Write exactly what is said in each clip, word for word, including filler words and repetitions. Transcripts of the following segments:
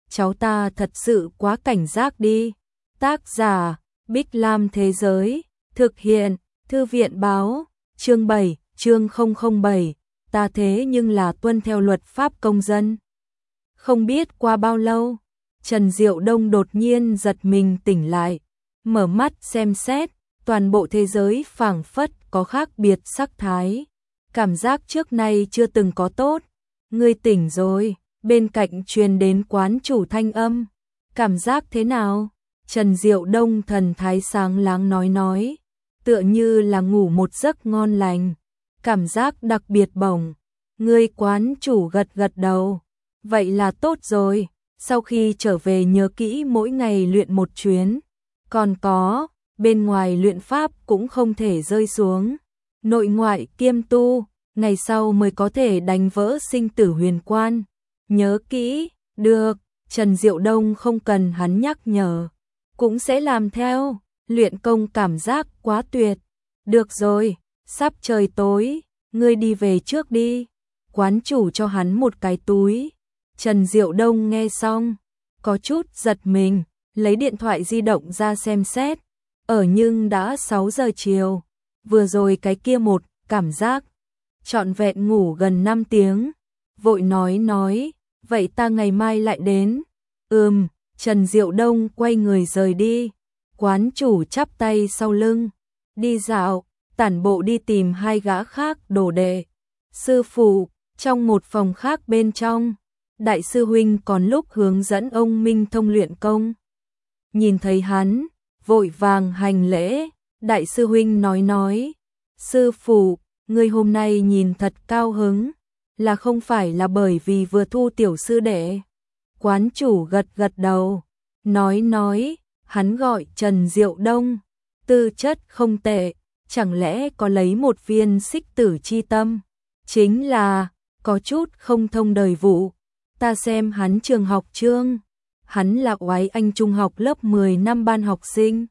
cháu ta thật sự quá cảnh giác đi. Tác giả, Bích Lam Thế Giới, thực hiện, Thư viện Báo, chương bảy, chương không không bảy, ta thế nhưng là tuân theo luật pháp công dân. Không biết qua bao lâu, Trần Diệu Đông đột nhiên giật mình tỉnh lại, mở mắt xem xét, toàn bộ thế giới phảng phất có khác biệt sắc thái. Cảm giác trước nay chưa từng có tốt. Ngươi tỉnh rồi, bên cạnh truyền đến quán chủ thanh âm. Cảm giác thế nào? Trần Diệu Đông thần thái sáng láng nói nói, tựa như là ngủ một giấc ngon lành. Cảm giác đặc biệt bổng. Ngươi quán chủ gật gật đầu. Vậy là tốt rồi, sau khi trở về nhớ kỹ mỗi ngày luyện một chuyến. Còn có, bên ngoài luyện pháp cũng không thể rơi xuống. Nội ngoại kiêm tu, ngày sau mới có thể đánh vỡ sinh tử huyền quan. Nhớ kỹ, được, Trần Diệu Đông không cần hắn nhắc nhở, cũng sẽ làm theo, luyện công cảm giác quá tuyệt. Được rồi, sắp trời tối, ngươi đi về trước đi. Quán chủ cho hắn một cái túi. Trần Diệu Đông nghe xong, có chút giật mình, lấy điện thoại di động ra xem xét. Ở nhưng đã sáu giờ chiều, vừa rồi cái kia một cảm giác trọn vẹn ngủ gần năm tiếng, vội nói nói, vậy ta ngày mai lại đến. Ừm, Trần Diệu Đông quay người rời đi. Quán chủ chắp tay sau lưng, đi dạo, tản bộ đi tìm hai gã khác đồ đệ. Sư phụ, trong một phòng khác bên trong, đại sư huynh còn lúc hướng dẫn ông Minh Thông luyện công. Nhìn thấy hắn, vội vàng hành lễ, đại sư huynh nói nói, sư phụ, ngươi hôm nay nhìn thật cao hứng, là không phải là bởi vì vừa thu tiểu sư đệ. Quán chủ gật gật đầu, nói nói, hắn gọi Trần Diệu Đông, tư chất không tệ, chẳng lẽ có lấy một viên xích tử chi tâm, chính là, có chút không thông đời vụ. Ta xem hắn trường học chương, hắn là oái anh trung học lớp mười năm ban học sinh.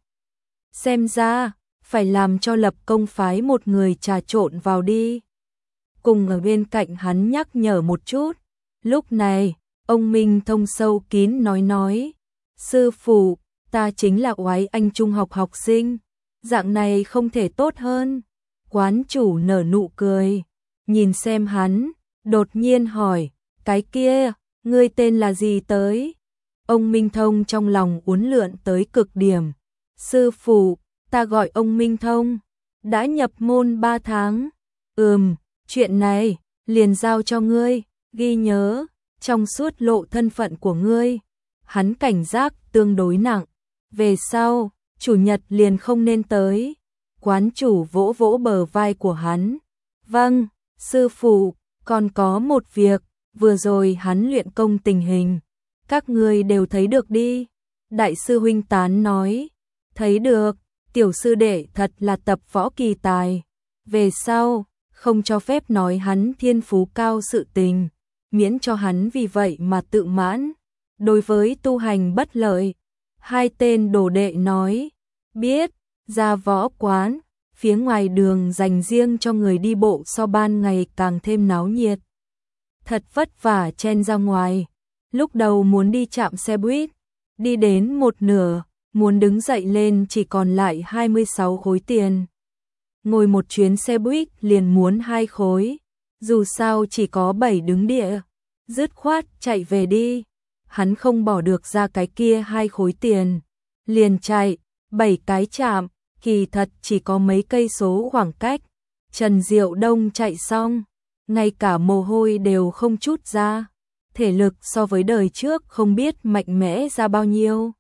Xem ra, phải làm cho lập công phái một người trà trộn vào đi. Cùng ở bên cạnh hắn nhắc nhở một chút. Lúc này, ông Minh Thông sâu kín nói nói, sư phụ, ta chính là oái anh trung học học sinh, dạng này không thể tốt hơn. Quán chủ nở nụ cười, nhìn xem hắn, đột nhiên hỏi, cái kia, ngươi tên là gì tới? Ông Minh Thông trong lòng uốn lượn tới cực điểm. Sư phụ, ta gọi ông Minh Thông, đã nhập môn ba tháng. Ừm, chuyện này, liền giao cho ngươi, ghi nhớ, trong suốt lộ thân phận của ngươi. Hắn cảnh giác tương đối nặng, về sau, chủ nhật liền không nên tới. Quán chủ vỗ vỗ bờ vai của hắn. Vâng, sư phụ, còn có một việc, vừa rồi hắn luyện công tình hình, các ngươi đều thấy được đi. Đại sư huynh tán nói, thấy được, tiểu sư đệ thật là tập võ kỳ tài. Về sau, không cho phép nói hắn thiên phú cao sự tình, miễn cho hắn vì vậy mà tự mãn, đối với tu hành bất lợi. Hai tên đồ đệ nói, biết, ra võ quán, phía ngoài đường dành riêng cho người đi bộ so ban ngày càng thêm náo nhiệt. Thật vất vả chen ra ngoài, lúc đầu muốn đi chạm xe buýt, đi đến một nửa, muốn đứng dậy lên chỉ còn lại hai mươi sáu khối tiền. Ngồi một chuyến xe buýt liền muốn hai khối, dù sao chỉ có bảy đứng địa, dứt khoát chạy về đi. Hắn không bỏ được ra cái kia hai khối tiền, liền chạy, bảy cái chạm, kỳ thật chỉ có mấy cây số khoảng cách. Trần Diệu Đông chạy xong, ngay cả mồ hôi đều không chút ra, thể lực so với đời trước không biết mạnh mẽ ra bao nhiêu.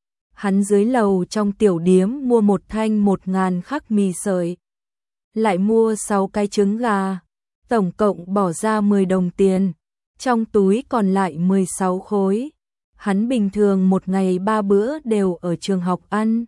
Hắn dưới lầu trong tiểu điếm mua một thanh một ngàn khắc mì sợi, lại mua sáu cái trứng gà, tổng cộng bỏ ra mười đồng tiền, trong túi còn lại mười sáu khối. Hắn bình thường một ngày ba bữa đều ở trường học ăn.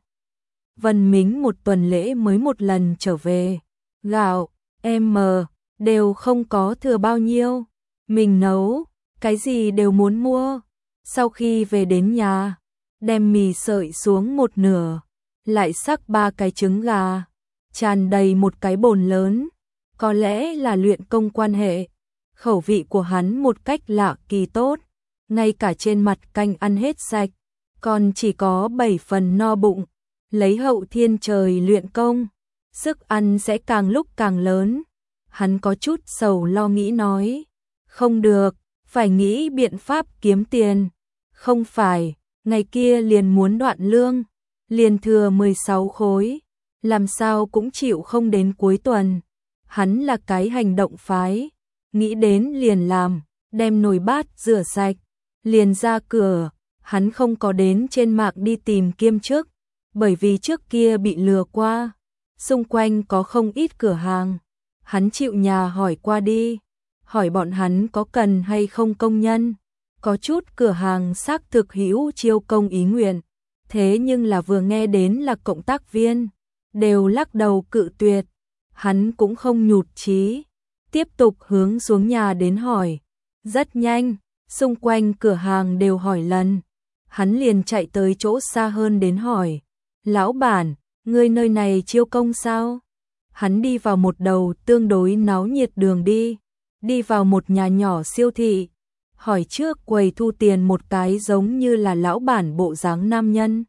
Vân Mính một tuần lễ mới một lần trở về, gạo, em mờ, đều không có thừa bao nhiêu, mình nấu, cái gì đều muốn mua. Sau khi về đến nhà, đem mì sợi xuống một nửa, lại sắc ba cái trứng gà, tràn đầy một cái bồn lớn, có lẽ là luyện công quan hệ, khẩu vị của hắn một cách lạ kỳ tốt. ngay cả trên mặt canh ăn hết sạch, còn chỉ có bảy phần no bụng, lấy hậu thiên trời luyện công, sức ăn sẽ càng lúc càng lớn. Hắn có chút sầu lo nghĩ nói, không được, phải nghĩ biện pháp kiếm tiền, không phải, ngày kia liền muốn đoạn lương, liền thừa mười sáu khối, làm sao cũng chịu không đến cuối tuần. Hắn là cái hành động phái, nghĩ đến liền làm, đem nồi bát rửa sạch, liền ra cửa. Hắn không có đến trên mạng đi tìm kiêm chức, bởi vì trước kia bị lừa qua, xung quanh có không ít cửa hàng. Hắn chịu nhà hỏi qua đi, hỏi bọn hắn có cần hay không công nhân. Có chút cửa hàng xác thực hữu chiêu công ý nguyện, thế nhưng là vừa nghe đến là cộng tác viên, đều lắc đầu cự tuyệt. Hắn cũng không nhụt chí, tiếp tục hướng xuống nhà đến hỏi. Rất nhanh, xung quanh cửa hàng đều hỏi lần. Hắn liền chạy tới chỗ xa hơn đến hỏi, lão bản, ngươi nơi này chiêu công sao? Hắn đi vào một đầu tương đối náo nhiệt đường đi, đi vào một nhà nhỏ siêu thị, hỏi trước quầy thu tiền một cái giống như là lão bản bộ dáng nam nhân.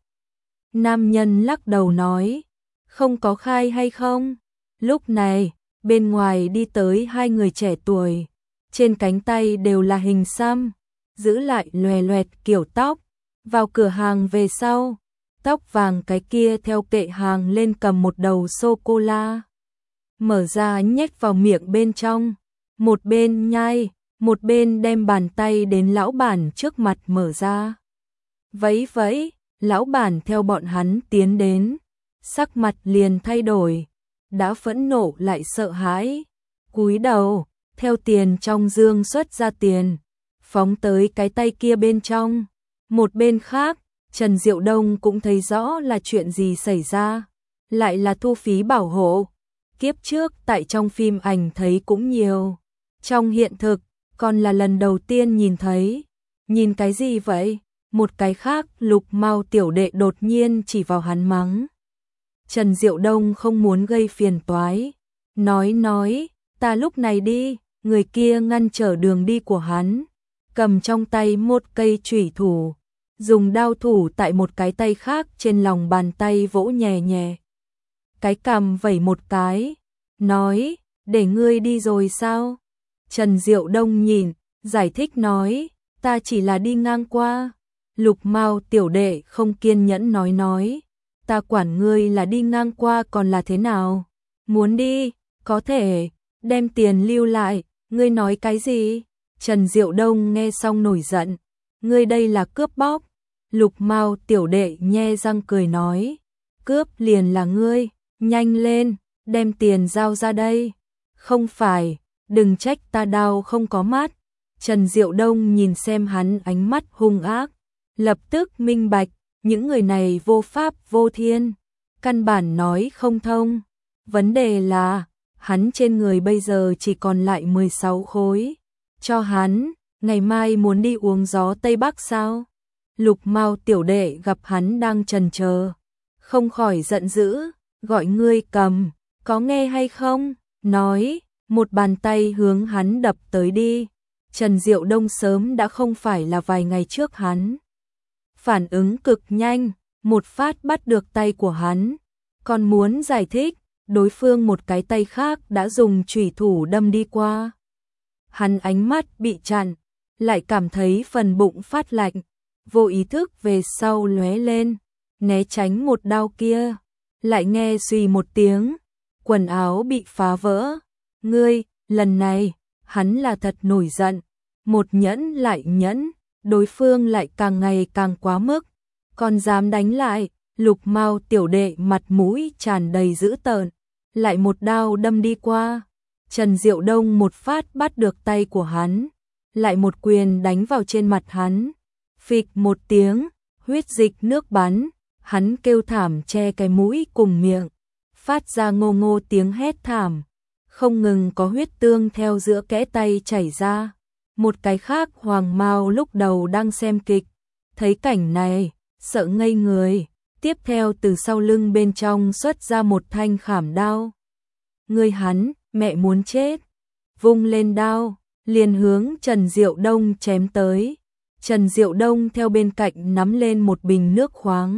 Nam nhân lắc đầu nói, không có khai hay không? Lúc này, bên ngoài đi tới hai người trẻ tuổi, trên cánh tay đều là hình xăm, giữ lại loè loẹt kiểu tóc. Vào cửa hàng về sau, tóc vàng cái kia theo kệ hàng lên cầm một đầu sô-cô-la, mở ra nhét vào miệng bên trong, một bên nhai, một bên đem bàn tay đến lão bản trước mặt mở ra. Vẫy vẫy, lão bản theo bọn hắn tiến đến, sắc mặt liền thay đổi, đã phẫn nộ lại sợ hãi, cúi đầu, theo tiền trong dương xuất ra tiền, phóng tới cái tay kia bên trong. Một bên khác, Trần Diệu Đông cũng thấy rõ là chuyện gì xảy ra, lại là thu phí bảo hộ. Kiếp trước tại trong phim ảnh thấy cũng nhiều, trong hiện thực còn là lần đầu tiên nhìn thấy. Nhìn cái gì vậy? Một cái khác, Lục Mao tiểu đệ đột nhiên chỉ vào hắn mắng. Trần Diệu Đông không muốn gây phiền toái, nói nói, ta lúc này đi. Người kia ngăn trở đường đi của hắn, cầm trong tay một cây chủy thủ, dùng đao thủ tại một cái tay khác trên lòng bàn tay vỗ nhẹ nhẹ. Cái cằm vẩy một cái, nói, để ngươi đi rồi sao? Trần Diệu Đông nhìn, giải thích nói, ta chỉ là đi ngang qua. Lục Mao tiểu đệ không kiên nhẫn nói nói, ta quản ngươi là đi ngang qua còn là thế nào? Muốn đi, có thể, đem tiền lưu lại, ngươi nói cái gì? Trần Diệu Đông nghe xong nổi giận, ngươi đây là cướp bóc. Lục Mao tiểu đệ nhe răng cười nói, cướp liền là ngươi, nhanh lên, đem tiền giao ra đây. Không phải, đừng trách ta đau không có mắt. Trần Diệu Đông nhìn xem hắn ánh mắt hung ác, lập tức minh bạch, những người này vô pháp vô thiên, căn bản nói không thông. Vấn đề là, hắn trên người bây giờ chỉ còn lại mười sáu khối, cho hắn, ngày mai muốn đi uống gió Tây Bắc sao? Lục Mao tiểu đệ gặp hắn đang chần chờ, không khỏi giận dữ, gọi ngươi cầm, có nghe hay không? Nói, một bàn tay hướng hắn đập tới đi. Trần Diệu Đông sớm đã không phải là vài ngày trước hắn. Phản ứng cực nhanh, một phát bắt được tay của hắn, còn muốn giải thích, đối phương một cái tay khác đã dùng chủy thủ đâm đi qua. Hắn ánh mắt bị chặn, lại cảm thấy phần bụng phát lạnh, vô ý thức về sau lóe lên, né tránh một đao kia, lại nghe xùy một tiếng, quần áo bị phá vỡ. Ngươi, lần này, hắn là thật nổi giận, một nhẫn lại nhẫn, đối phương lại càng ngày càng quá mức, còn dám đánh lại. Lục Mao tiểu đệ mặt mũi tràn đầy dữ tợn, lại một đao đâm đi qua. Trần Diệu Đông một phát bắt được tay của hắn, lại một quyền đánh vào trên mặt hắn. Phịch một tiếng, huyết dịch nước bắn, hắn kêu thảm che cái mũi cùng miệng, phát ra ngô ngô tiếng hét thảm, không ngừng có huyết tương theo giữa kẽ tay chảy ra. Một cái khác Hoàng Mao lúc đầu đang xem kịch, thấy cảnh này, sợ ngây người, tiếp theo từ sau lưng bên trong xuất ra một thanh khảm đao. Người hắn, mẹ muốn chết, vung lên đao, liền hướng Trần Diệu Đông chém tới. Trần Diệu Đông theo bên cạnh nắm lên một bình nước khoáng,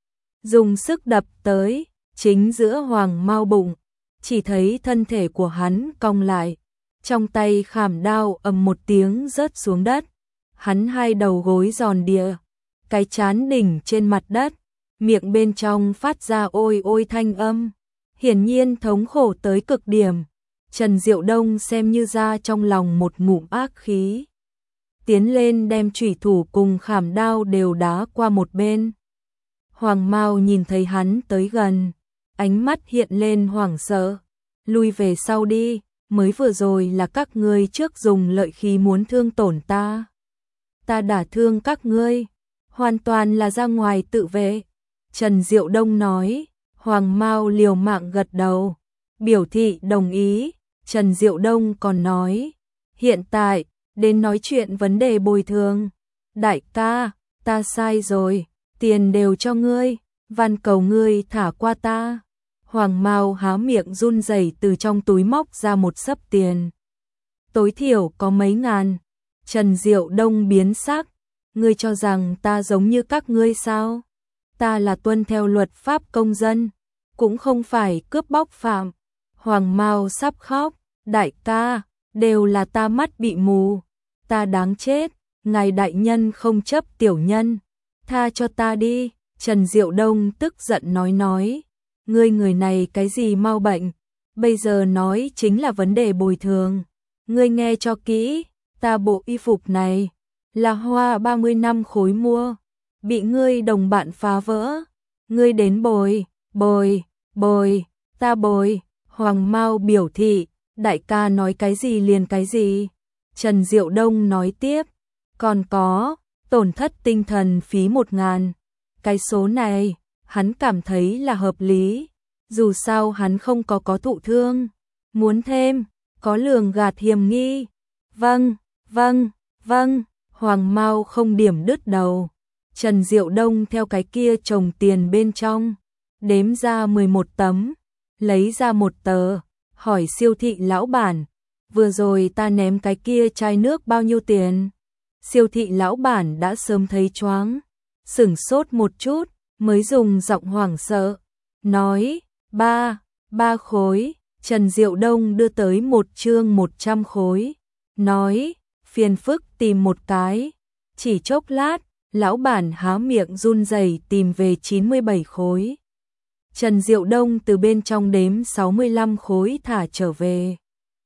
dùng sức đập tới, chính giữa Hoàng Mao bụng, chỉ thấy thân thể của hắn cong lại, trong tay khảm đao ầm một tiếng rớt xuống đất, hắn hai đầu gối giòn đìa, cái trán đỉnh trên mặt đất, miệng bên trong phát ra ôi ôi thanh âm, hiển nhiên thống khổ tới cực điểm. Trần Diệu Đông xem như ra trong lòng một ngụm ác khí, tiến lên đem chủy thủ cùng khảm đao đều đá qua một bên. Hoàng Mao nhìn thấy hắn tới gần, ánh mắt hiện lên hoảng sợ, lui về sau đi, mới vừa rồi là các ngươi trước dùng lợi khí muốn thương tổn ta. Ta đả thương các ngươi, hoàn toàn là ra ngoài tự vệ. Trần Diệu Đông nói, Hoàng Mao liều mạng gật đầu, biểu thị đồng ý. Trần Diệu Đông còn nói, hiện tại, đến nói chuyện vấn đề bồi thường. Đại ca, ta sai rồi, tiền đều cho ngươi, van cầu ngươi thả qua ta. Hoàng Mao há miệng run rẩy từ trong túi móc ra một xấp tiền. Tối thiểu có mấy ngàn. Trần Diệu Đông biến sắc, ngươi cho rằng ta giống như các ngươi sao? Ta là tuân theo luật pháp công dân, cũng không phải cướp bóc phạm. Hoàng Mao sắp khóc, đại ca, đều là ta mắt bị mù, ta đáng chết, ngài đại nhân không chấp tiểu nhân, tha cho ta đi. Trần Diệu Đông tức giận nói nói, ngươi người này cái gì mau bệnh, bây giờ nói chính là vấn đề bồi thường, ngươi nghe cho kỹ, ta bộ y phục này là hoa ba mươi năm khối mua, bị ngươi đồng bạn phá vỡ, ngươi đến bồi, bồi, bồi, ta bồi. Hoàng Mao biểu thị, đại ca nói cái gì liền cái gì. Trần Diệu Đông nói tiếp, còn có, tổn thất tinh thần phí một ngàn. Cái số này, hắn cảm thấy là hợp lý, dù sao hắn không có có thụ thương. Muốn thêm, có lường gạt hiểm nghi. Vâng, vâng, vâng, Hoàng Mao không điểm đứt đầu. Trần Diệu Đông theo cái kia chồng tiền bên trong, đếm ra mười một tấm, lấy ra một tờ, hỏi siêu thị lão bản, vừa rồi ta ném cái kia chai nước bao nhiêu tiền? Siêu thị lão bản đã sớm thấy choáng, sửng sốt một chút, mới dùng giọng hoảng sợ, nói, ba, ba khối. Trần Diệu Đông đưa tới một chương một trăm khối, nói, phiền phức tìm một cái. Chỉ chốc lát, lão bản há miệng run rẩy tìm về chín mươi bảy khối. Trần Diệu Đông từ bên trong đếm sáu mươi lăm khối thả trở về.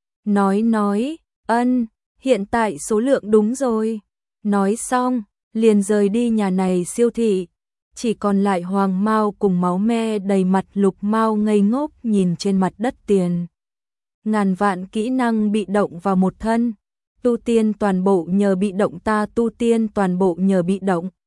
Nói nói, ân, hiện tại số lượng đúng rồi. Nói xong, liền rời đi nhà này siêu thị. Chỉ còn lại Hoàng Mao cùng máu me đầy mặt Lục Mao ngây ngốc nhìn trên mặt đất tiền. Ngàn vạn kỹ năng bị động vào một thân. Tu tiên toàn bộ nhờ bị động, ta tu tiên toàn bộ nhờ bị động.